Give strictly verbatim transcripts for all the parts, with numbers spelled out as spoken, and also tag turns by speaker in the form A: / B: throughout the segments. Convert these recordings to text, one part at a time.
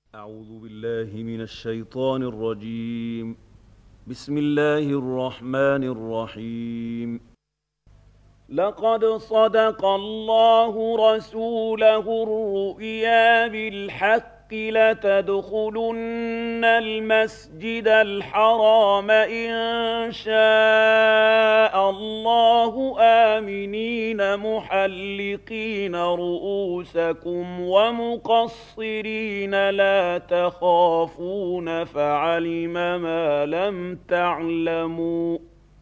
A: أعوذ بالله من الشيطان الرجيم. بسم الله الرحمن الرحيم. لقد صدق الله رسوله الرؤيا بالحق لتدخلن المسجد الحرام إن شاء الله آمنين محلقين رؤوسكم ومقصرين لا تخافون فعلم ما لم تعلموا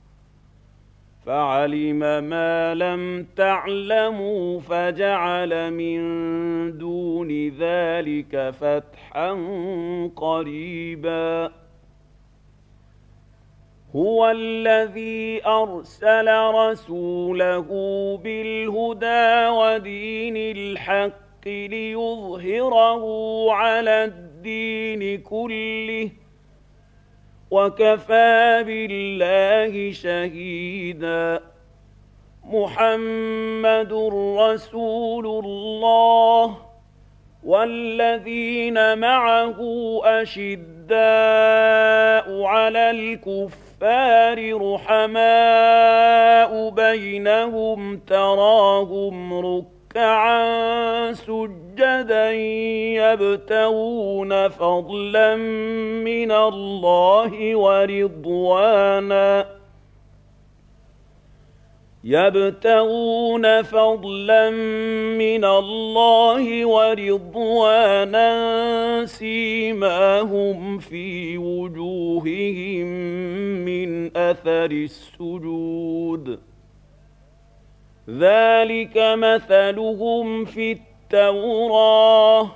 A: فعلم ما لم تعلموا فجعل من دون ذلك فتحا قريبا. هو الذي أرسل رسوله بالهدى ودين الحق ليظهره على الدين كله وكفى بالله شهيدا. محمد رسول الله والذين معه أشداء على الكفار رحماء بينهم تراهم ركعا سجدا يبتغون فضلا من الله ورضوانا يبتغون فضلا من الله ورضوانا سيماهم في وجوههم من أثر السجود ذلك مثلهم في التوراة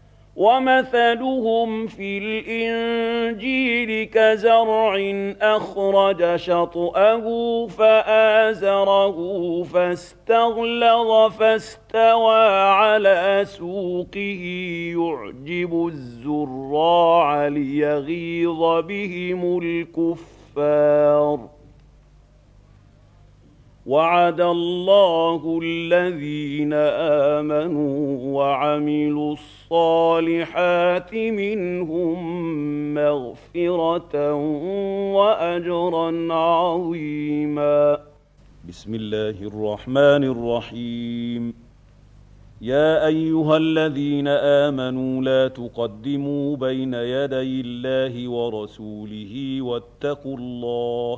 A: ومثلهم في الإنجيل كزرع أخرج شطأه فآزره فاستغلظ فاستوى على سوقه يعجب الزراع ليغيظ بهم الكفار. وعد الله الذين آمنوا وعملوا الصالحات منهم مغفرة وأجرا عظيما. بسم الله الرحمن الرحيم. يا أيها الذين آمنوا لا تقدموا بين يدي الله ورسوله واتقوا الله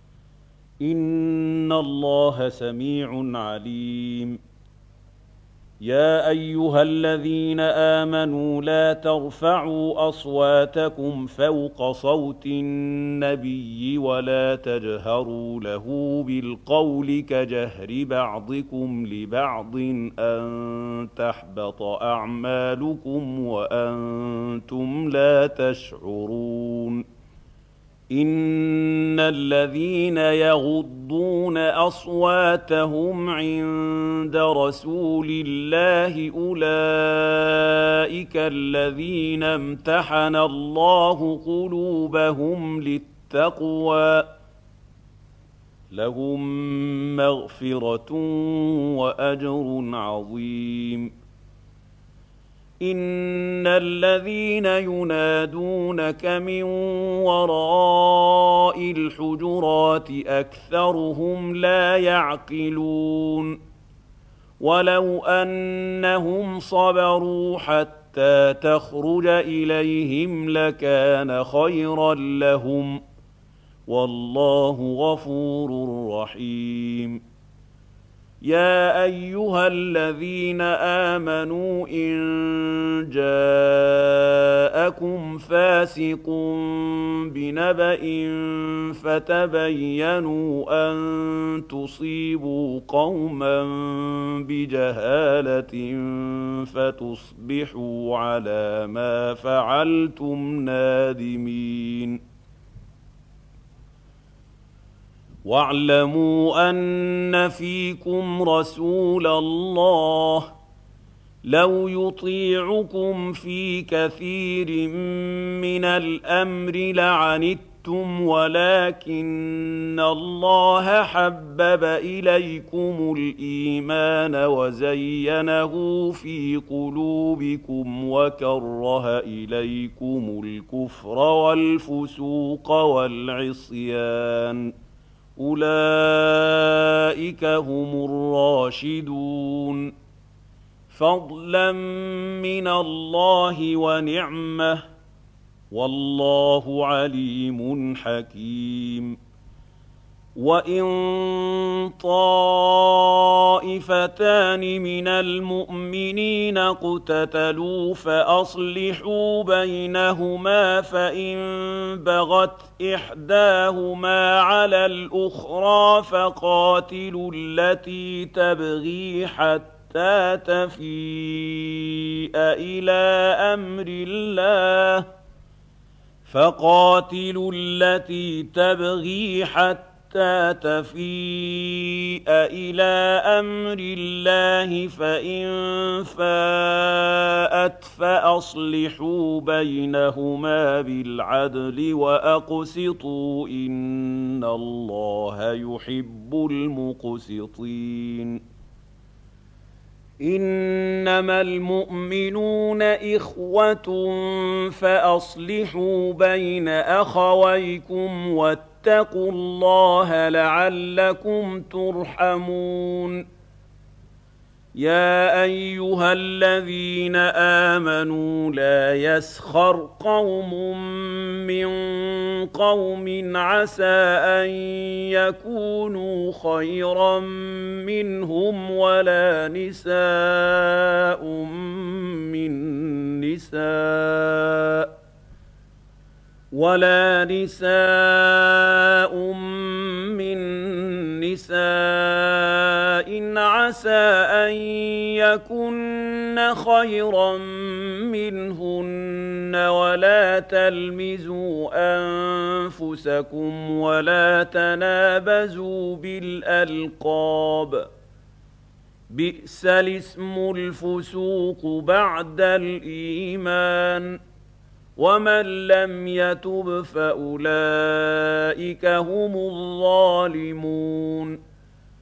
A: إن الله سميع عليم. يا أيها الذين آمنوا لا ترفعوا أصواتكم فوق صوت النبي ولا تجهروا له بالقول كجهر بعضكم لبعض أن تحبط أعمالكم وأنتم لا تشعرون. إن الذين يغضون أصواتهم عند رسول الله أولئك الذين امتحن الله قلوبهم للتقوى لهم مغفرة وأجر عظيم. إن الذين ينادونك من وراء الحجرات أكثرهم لا يعقلون. ولو أنهم صبروا حتى تخرج إليهم لكان خيرا لهم والله غفور رحيم. يا أيها الذين آمنوا إن جاءكم فاسق بنبأ فتبينوا أن تصيبوا قوما بجهالة فتصبحوا على ما فعلتم نادمين. واعلموا أن فيكم رسول الله لو يطيعكم في كثير من الأمر لعنتم كذبتم ولكن الله حبب إليكم الإيمان وزينه في قلوبكم وكره إليكم الكفر والفسوق والعصيان أولئك هم الراشدون فضلا من الله ونعمه والله عليم حكيم وإن طائفتان من المؤمنين اقتتلوا فأصلحوا بينهما فإن بغت إحداهما على الأخرى فقاتلوا التي تبغي حتى تفيء إلى أمر الله فقاتلوا التي تبغي حتى تفيء إلى أمر الله فإن فاءت فأصلحوا بينهما بالعدل وأقسطوا إن الله يحب المقسطين إنما المؤمنون إخوة فأصلحوا بين أخويكم واتقوا الله لعلكم ترحمون يا أيها الذين آمنوا لا يسخر قوم من قوم عسى أن يكونوا خيرا منهم ولا نساء من نساء ولا نساء من نساء عسى أن يكن خيرا منهن ولا تلمزوا أنفسكم ولا تنابزوا بالألقاب بئس الاسم الفسوق بعد الإيمان ومن لم يتب فأولئك هم الظالمون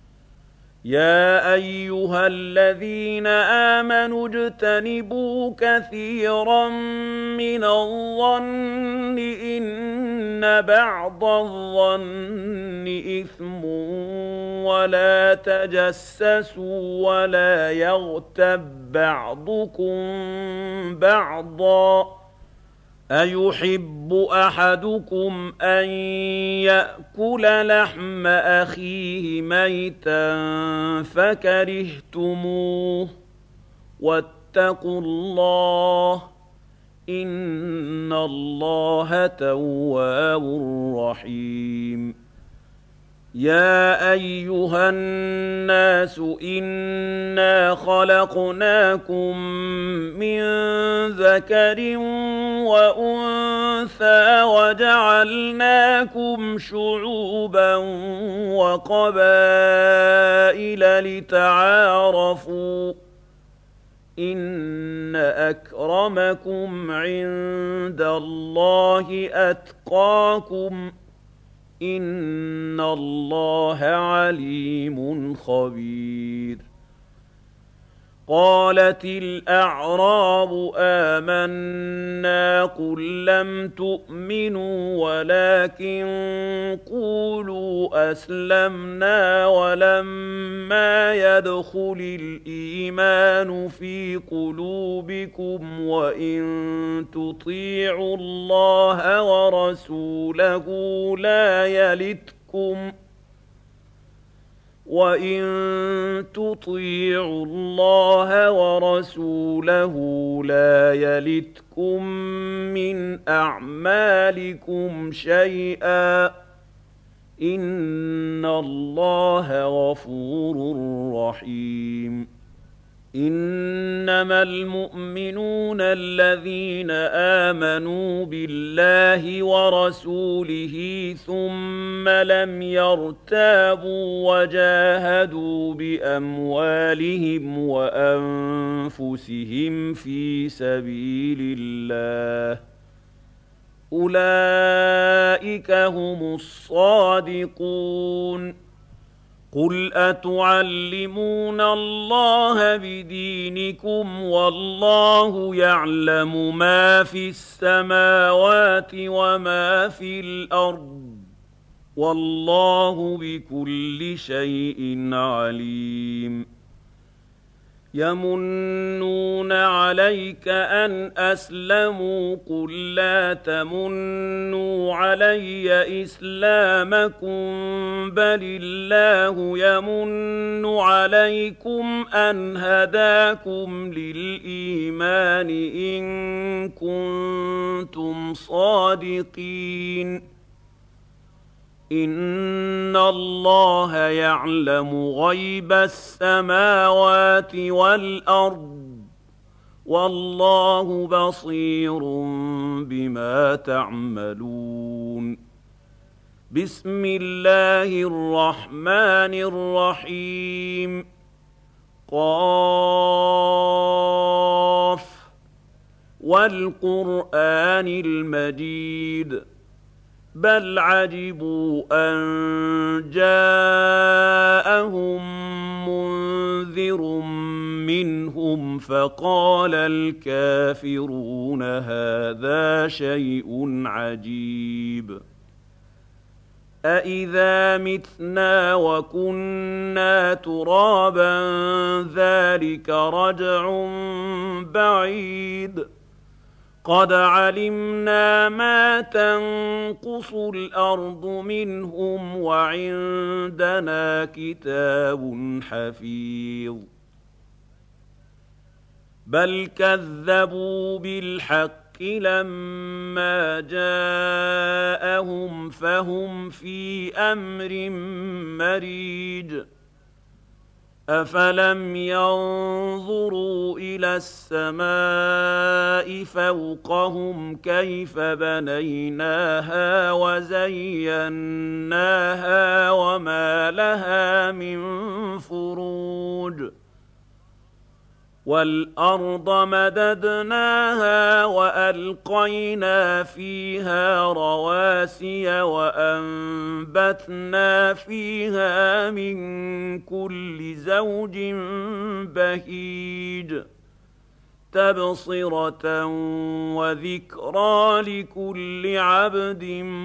A: يا أيها الذين آمنوا اجتنبوا كثيرا من الظن إن بعض الظن إثم ولا تجسسوا ولا يغتب بعضكم بعضا أيحب أحدكم أن يأكل لحم أخيه ميتا فكرهتموه واتقوا الله إن الله تواب رحيم يا أيها الناس إنا خلقناكم من ذكر وأنثى وجعلناكم شعوبا وقبائل لتعارفوا إن أكرمكم عند الله أتقاكم إن الله عليم خبير قالت الأعراب آمنا قل لم تؤمنوا ولكن قولوا أسلمنا ولما يدخل الإيمان في قلوبكم وإن تطيعوا الله ورسوله لا يلتكم وَإِن تُطِيعُوا اللَّهَ وَرَسُولَهُ لَا يَلِتْكُم مِّنْ أَعْمَالِكُمْ شَيْئًا ۚ إِنَّ اللَّهَ غَفُورٌ رَّحِيمٌ إِنَّمَا الْمُؤْمِنُونَ الَّذِينَ آمَنُوا بِاللَّهِ وَرَسُولِهِ ثُمَّ لَمْ يَرْتَابُوا وَجَاهَدُوا بِأَمْوَالِهِمْ وَأَنفُسِهِمْ فِي سَبِيلِ اللَّهِ أولئك هم الصادقون. قل أتعلمون الله بدينكم والله يعلم ما في السماوات وما في الأرض والله بكل شيء عليم. يمنون عليك أن أسلموا قل لا تمنوا علي إسلامكم بل الله يمن عليكم أن هداكم للإيمان إن كنتم صادقين. إن الله يعلم غيب السماوات والأرض والله بصير بما تعملون. بسم الله الرحمن الرحيم. قاف والقرآن المجيد بل عجبوا أن جاءهم منذر منهم فقال الكافرون هذا شيء عجيب. أإذا متنا وكنا ترابا ذلك رجع بعيد. قد علمنا ما تنقص الأرض منهم وعندنا كتاب حفيظ. بل كذبوا بالحق لما جاءهم فهم في أمر مريج. أفلم ينظروا إلى السماء فوقهم كيف بنيناها وزيناها وما لها من فروج. والأرض مددناها وألقينا فيها رواسي وأنبتنا فيها من كل زوج بهيج تبصرة وذكرى لكل عبد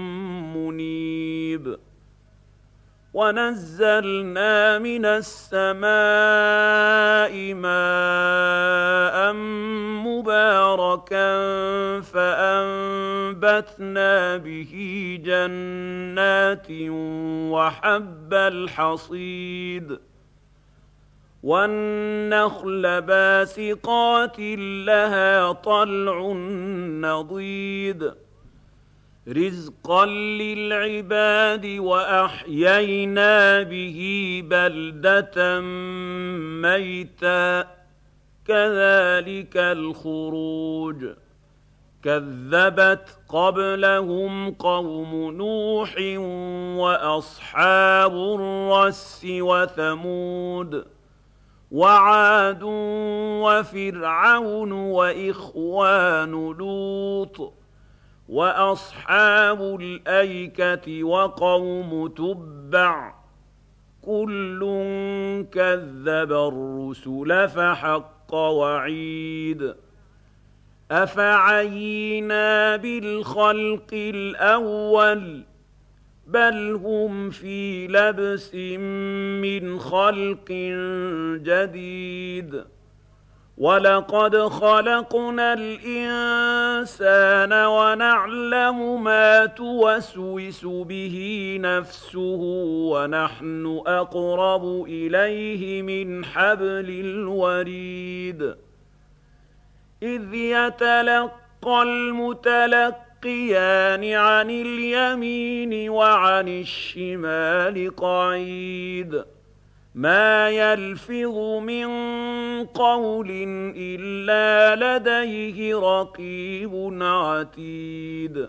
A: منيب. ونزلنا من السماء ماء مباركا فأنبتنا به جنات وحب الحصيد والنخل باسقات لها طلع نضيد رزقا للعباد وأحيينا به بلدة ميتا كذلك الخروج. كذبت قبلهم قوم نوح وأصحاب الرس وثمود وعاد وفرعون وإخوان لوط وأصحاب الأيكة وقوم تبع كل كذب الرسل فحق وعيد. أفعينا بالخلق الأول بل هم في لبس من خلق جديد. ولقد خلقنا الإنسان ونعلم ما توسوس به نفسه ونحن أقرب إليه من حبل الوريد. إذ يتلقى المتلقيان عن اليمين وعن الشمال قعيد ما يلفظ من قول إلا لديه رقيب عتيد.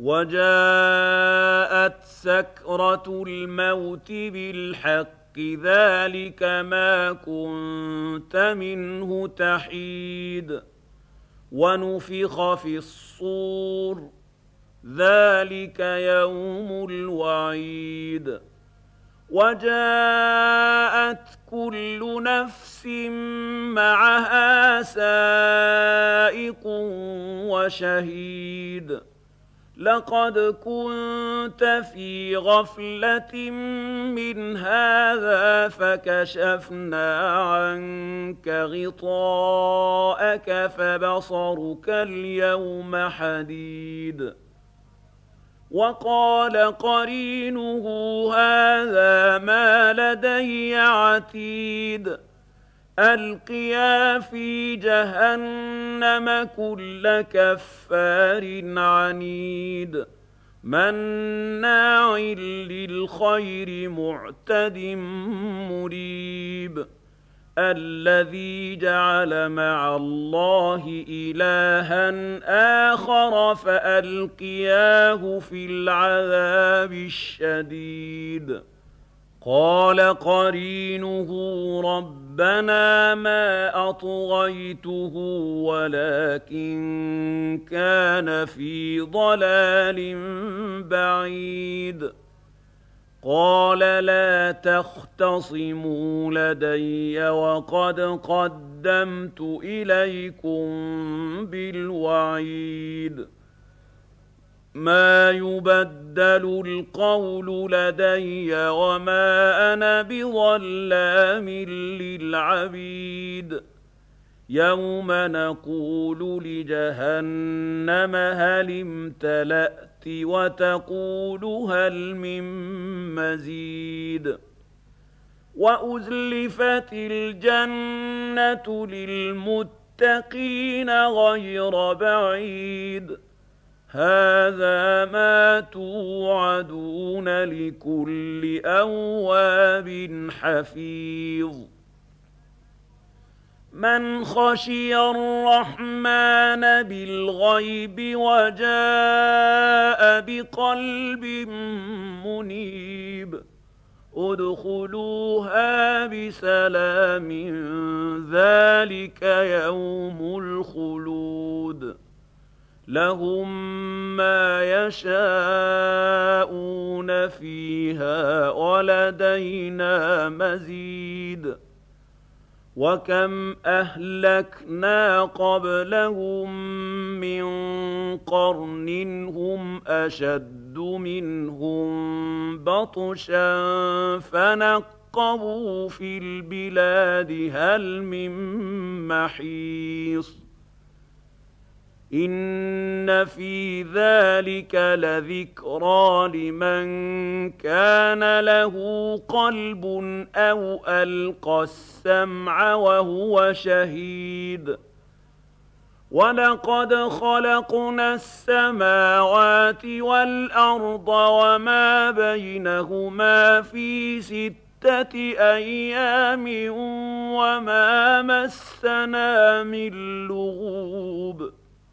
A: وجاءت سكرة الموت بالحق ذلك ما كنت منه تحيد. ونفخ في الصور ذلك يوم الوعيد. وجاءت كل نفس معها سائق وشهيد. لقد كنت في غفلة من هذا فكشفنا عنك غطاءك فبصرك اليوم حديد. وقال قرينه هذا ما لدي عتيد. ألقيا في جهنم كل كفار عنيد مناع للخير معتد مريب. الذي جعل مع الله إلها آخر فألقياه في العذاب الشديد. قال قرينه ربنا ما أطغيته ولكن كان في ضلال بعيد. قال لا تختصموا لدي وقد قدمت إليكم بالوعيد. ما يبدل القول لدي وما أنا بظلام للعبيد. يوم نقول لجهنم هل امتلأت وتقول هل من مزيد. وأزلفت الجنة للمتقين غير بعيد. هذا ما توعدون لكل أواب حفيظ. من خشي الرحمن بالغيب وجاء بقلب منيب ادخلوها بسلام ذلك يوم الخلود. لهم ما يشاءون فيها ولدينا مزيد. وكم أهلكنا قبلهم من قرن هم أشد منهم بطشا فنقبوا في البلاد هل من محيص. إن في ذلك لذكرى لمن كان له قلب أو ألقى السمع وهو شهيد. ولقد خلقنا السماوات والأرض وما بينهما في ستة أيام وما مسنا من لغوب.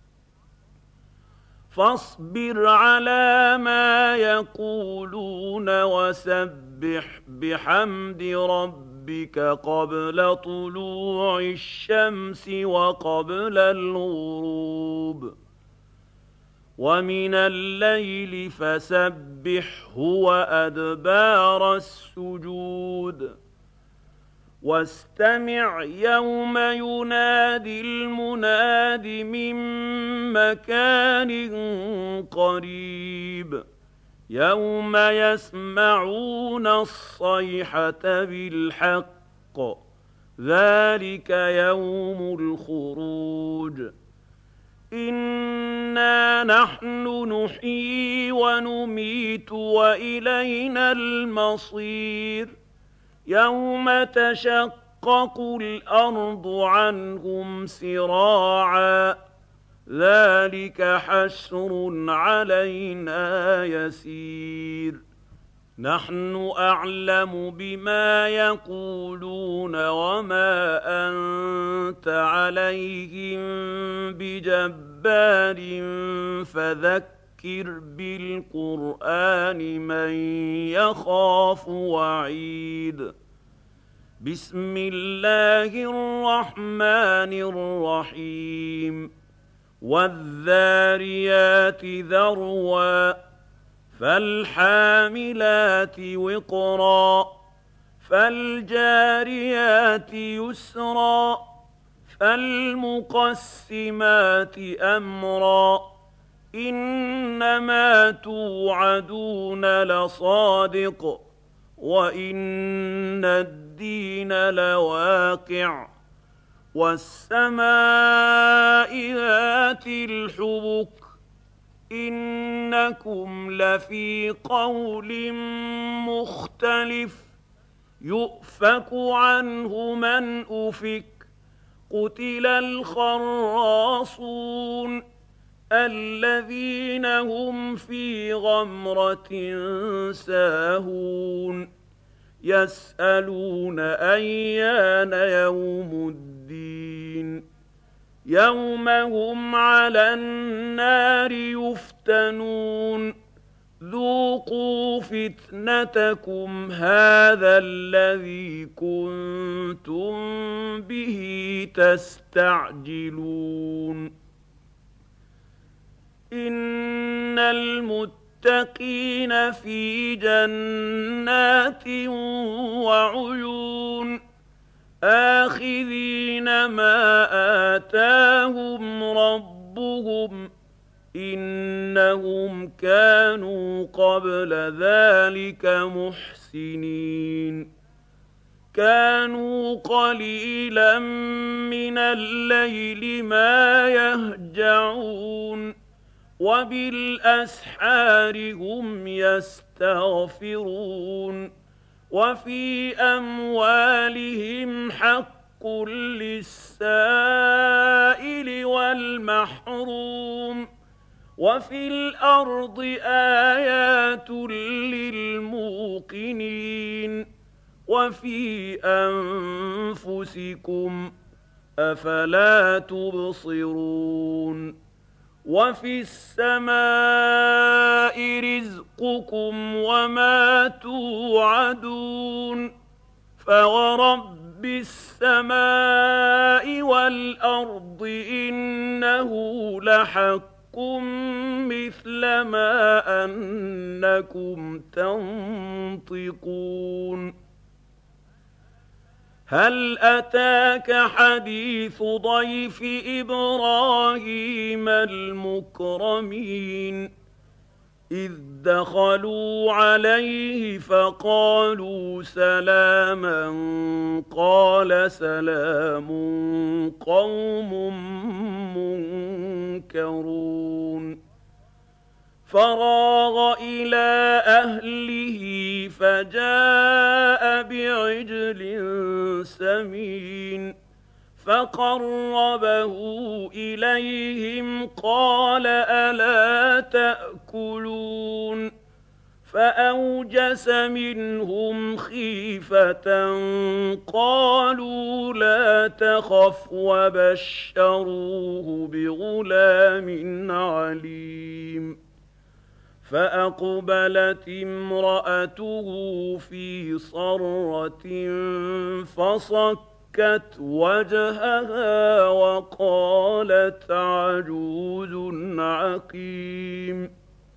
A: فاصبر على ما يقولون وسبح بحمد ربك قبل طلوع الشمس وقبل الغروب. ومن الليل فسبحه وأدبار السجود. واستمع يوم ينادي المناد من مكان قريب. يوم يسمعون الصيحة بالحق ذلك يوم الخروج. إنا نحن نحيي ونميت وإلينا المصير. يوم تشقق الأرض عنهم سراعا ذلك حشر علينا يسير. نحن أعلم بما يقولون وما أنت عليهم بجبار فذكر بالقرآن من يخاف وعيد. بسم الله الرحمن الرحيم. وَالذَّارِيَاتِ ذَرْوًا فَالْحَامِلَاتِ وِقْرًا فَالْجَارِيَاتِ يُسْرًا فَالْمُقَسِّمَاتِ أَمْرًا إِنَّمَا تُوعَدُونَ لَصَادِقٌ وَإِنَّ الدِّينَ لَوَاقِعٌ وَالسَّمَاءِ ذَاتِ الْحُبُكِ إِنَّكُمْ لَفِي قَوْلٍ مُخْتَلِفٍ يُؤْفَكُ عَنْهُ مَنْ أُفِكَ قُتِلَ الْخَرَّاصُونَ الَّذِينَ هُمْ فِي غَمْرَةٍ سَاهُونَ يَسْأَلُونَ أَيَّانَ يَوْمُ الدِّينِ يَوْمَ هُمْ عَلَى النَّارِ يُفْتَنُونَ ذُوقُوا فِتْنَتَكُمْ هَٰذَا الَّذِي كُنتُم بِهِ تَسْتَعْجِلُونَ إِنَّ الْمُتَّقِينَ فِي جَنَّاتٍ وَعُيُونٍ آخِذِينَ مَا آتَاهُمْ رَبُّهُمْ إِنَّهُمْ كَانُوا قَبْلَ ذَٰلِكَ مُحْسِنِينَ كَانُوا قَلِيلًا مِّنَ اللَّيْلِ مَا يَهْجَعُونَ وَبِالْأَسْحَارِ هُمْ يَسْتَغْفِرُونَ وَفِي أَمْوَالِهِمْ حَقٌّ لِّلسَّائِلِ وَالْمَحْرُومِ وَفِي الْأَرْضِ آيَاتٌ لِّلْمُوقِنِينَ وَفِي أَنفُسِكُمْ ۚ أَفَلَا تُبْصِرُونَ وَفِي السَّمَاءِ رِزْقُكُمْ وَمَا تُوعَدُونَ فَوَرَبِّ السَّمَاءِ وَالْأَرْضِ إِنَّهُ لَحَقٌّ مِّثْلَ مَا أَنَّكُمْ تَنطِقُونَ هَلْ أَتَاكَ حَدِيثُ ضَيْفِ إِبْرَاهِيمَ الْمُكْرَمِينَ إِذْ دَخَلُوا عَلَيْهِ فَقَالُوا سَلَامًا قَالَ سَلَامٌ قَوْمٌ مُّنكَرُونَ فَرَاغَ إِلَىٰ أَهْلِهِ فَجَاءَ بِعِجْلٍ سَمِينٍ فَقَرَّبَهُ إِلَيْهِمْ قَالَ أَلَا تَأْكُلُونَ فَأَوْجَسَ مِنْهُمْ خِيفَةً قَالُوا لَا تَخَفْ وَبَشَّرُوهُ بِغُلَامٍ عَلِيمٍ فَأَقْبَلَتِ امْرَأَتُهُ فِي صَرَّةٍ فَصَكَّتْ وَجْهَهَا وَقَالَتْ عَجُوزٌ عَقِيمٌ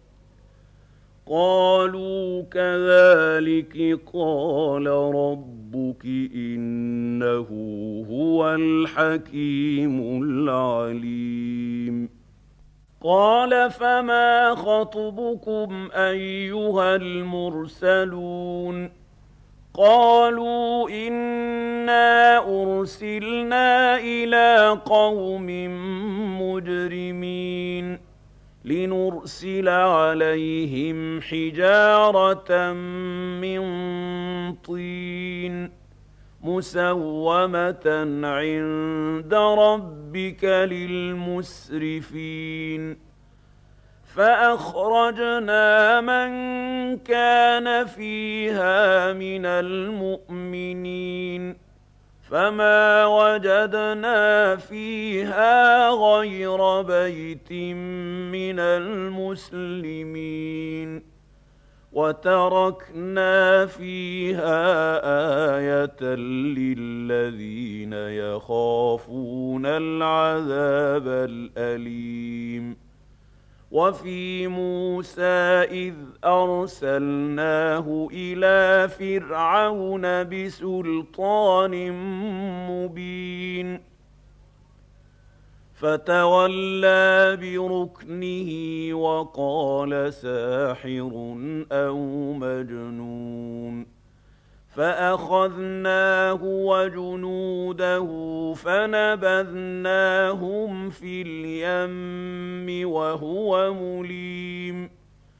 A: قَالُوا كَذَٰلِكِ قَالَ رَبُّكِ إِنَّهُ هُوَ الْحَكِيمُ الْعَلِيمُ قَالَ فَمَا خَطْبُكُمْ أَيُّهَا الْمُرْسَلُونَ قَالُوا إِنَّا أُرْسِلْنَا إِلَىٰ قَوْمٍ مُّجْرِمِينَ لِنُرْسِلَ عَلَيْهِمْ حِجَارَةً مِّن طِينٍ مُّسَوَّمَةً عِندَ رَبِّكَ لِلْمُسْرِفِينَ فَأَخْرَجْنَا مَن كَانَ فِيهَا مِنَ الْمُؤْمِنِينَ فَمَا وَجَدْنَا فِيهَا غَيْرَ بَيْتٍ مِّنَ الْمُسْلِمِينَ وتركنا فيها آية للذين يخافون العذاب الأليم. وفي موسى إذ أرسلناه إلى فرعون بسلطان مبين فتولى بركنه وقال ساحر أو مجنون فأخذناه وجنوده فنبذناهم في اليم وهو مليم.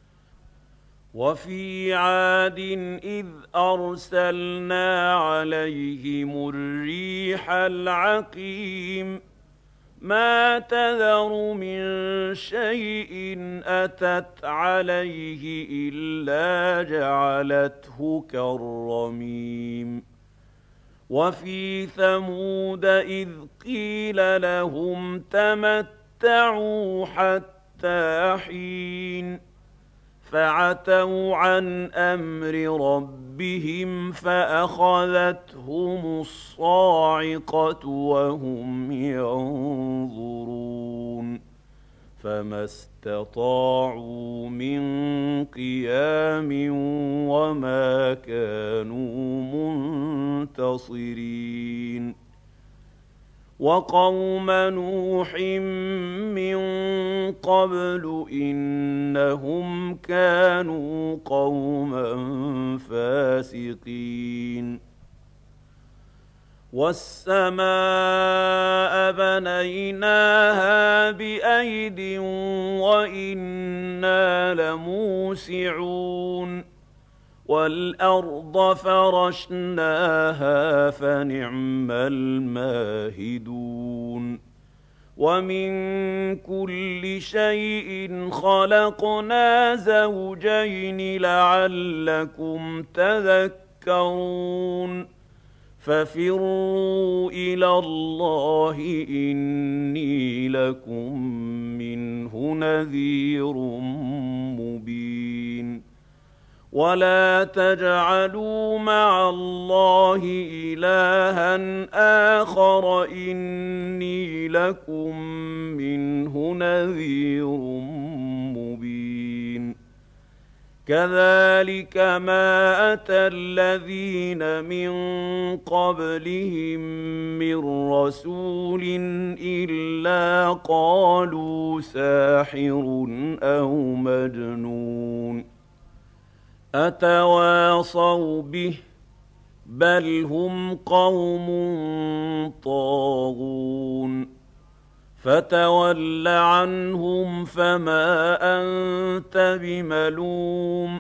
A: وفي عاد إذ أرسلنا عليهم الريح العقيم ما تذر من شيء أتت عليه إلا جعلته كالرميم. وفي ثمود إذ قيل لهم تمتعوا حتى حين فعتوا عن أمر ربهم فأخذتهم الصاعقة وهم ينظرون فما استطاعوا من قيام وما كانوا منتصرين. وقوم نوح من قبل إنهم كانوا قوما فاسقين. والسماء بنيناها بأيد وإنا لموسعون. والأرض فرشناها فنعم الماهدون. ومن كل شيء خلقنا زوجين لعلكم تذكرون. ففروا إلى الله إني لكم منه نذير مبين. ولا تجعلوا مع الله إلها آخر إني لكم منه نذير مبين. كذلك ما أتى الذين من قبلهم من رسول إلا قالوا ساحر أو مجنون أتواصوا به بل هم قوم طاغون. فتول عنهم فما أنت بملوم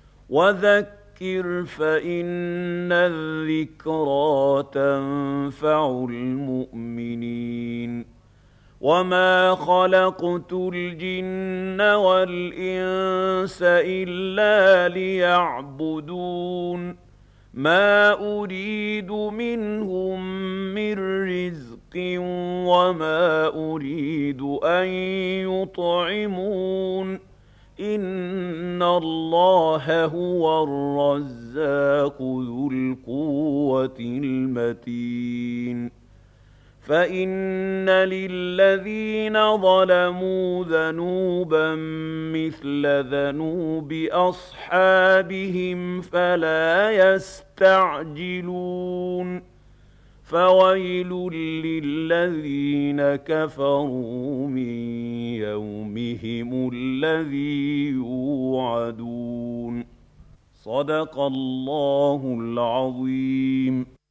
A: وذكر فإن الذكرى تنفع المؤمنين. وما خلقت الجن والإنس إلا ليعبدون ما أريد منهم من رزق وما أريد أن يطعمون إن الله هو الرزاق ذو القوة المتين. فإن للذين ظلموا ذنوبا مثل ذنوب أصحابهم فلا يستعجلون. فويل للذين كفروا من يومهم الذي يوعدون. صدق الله العظيم.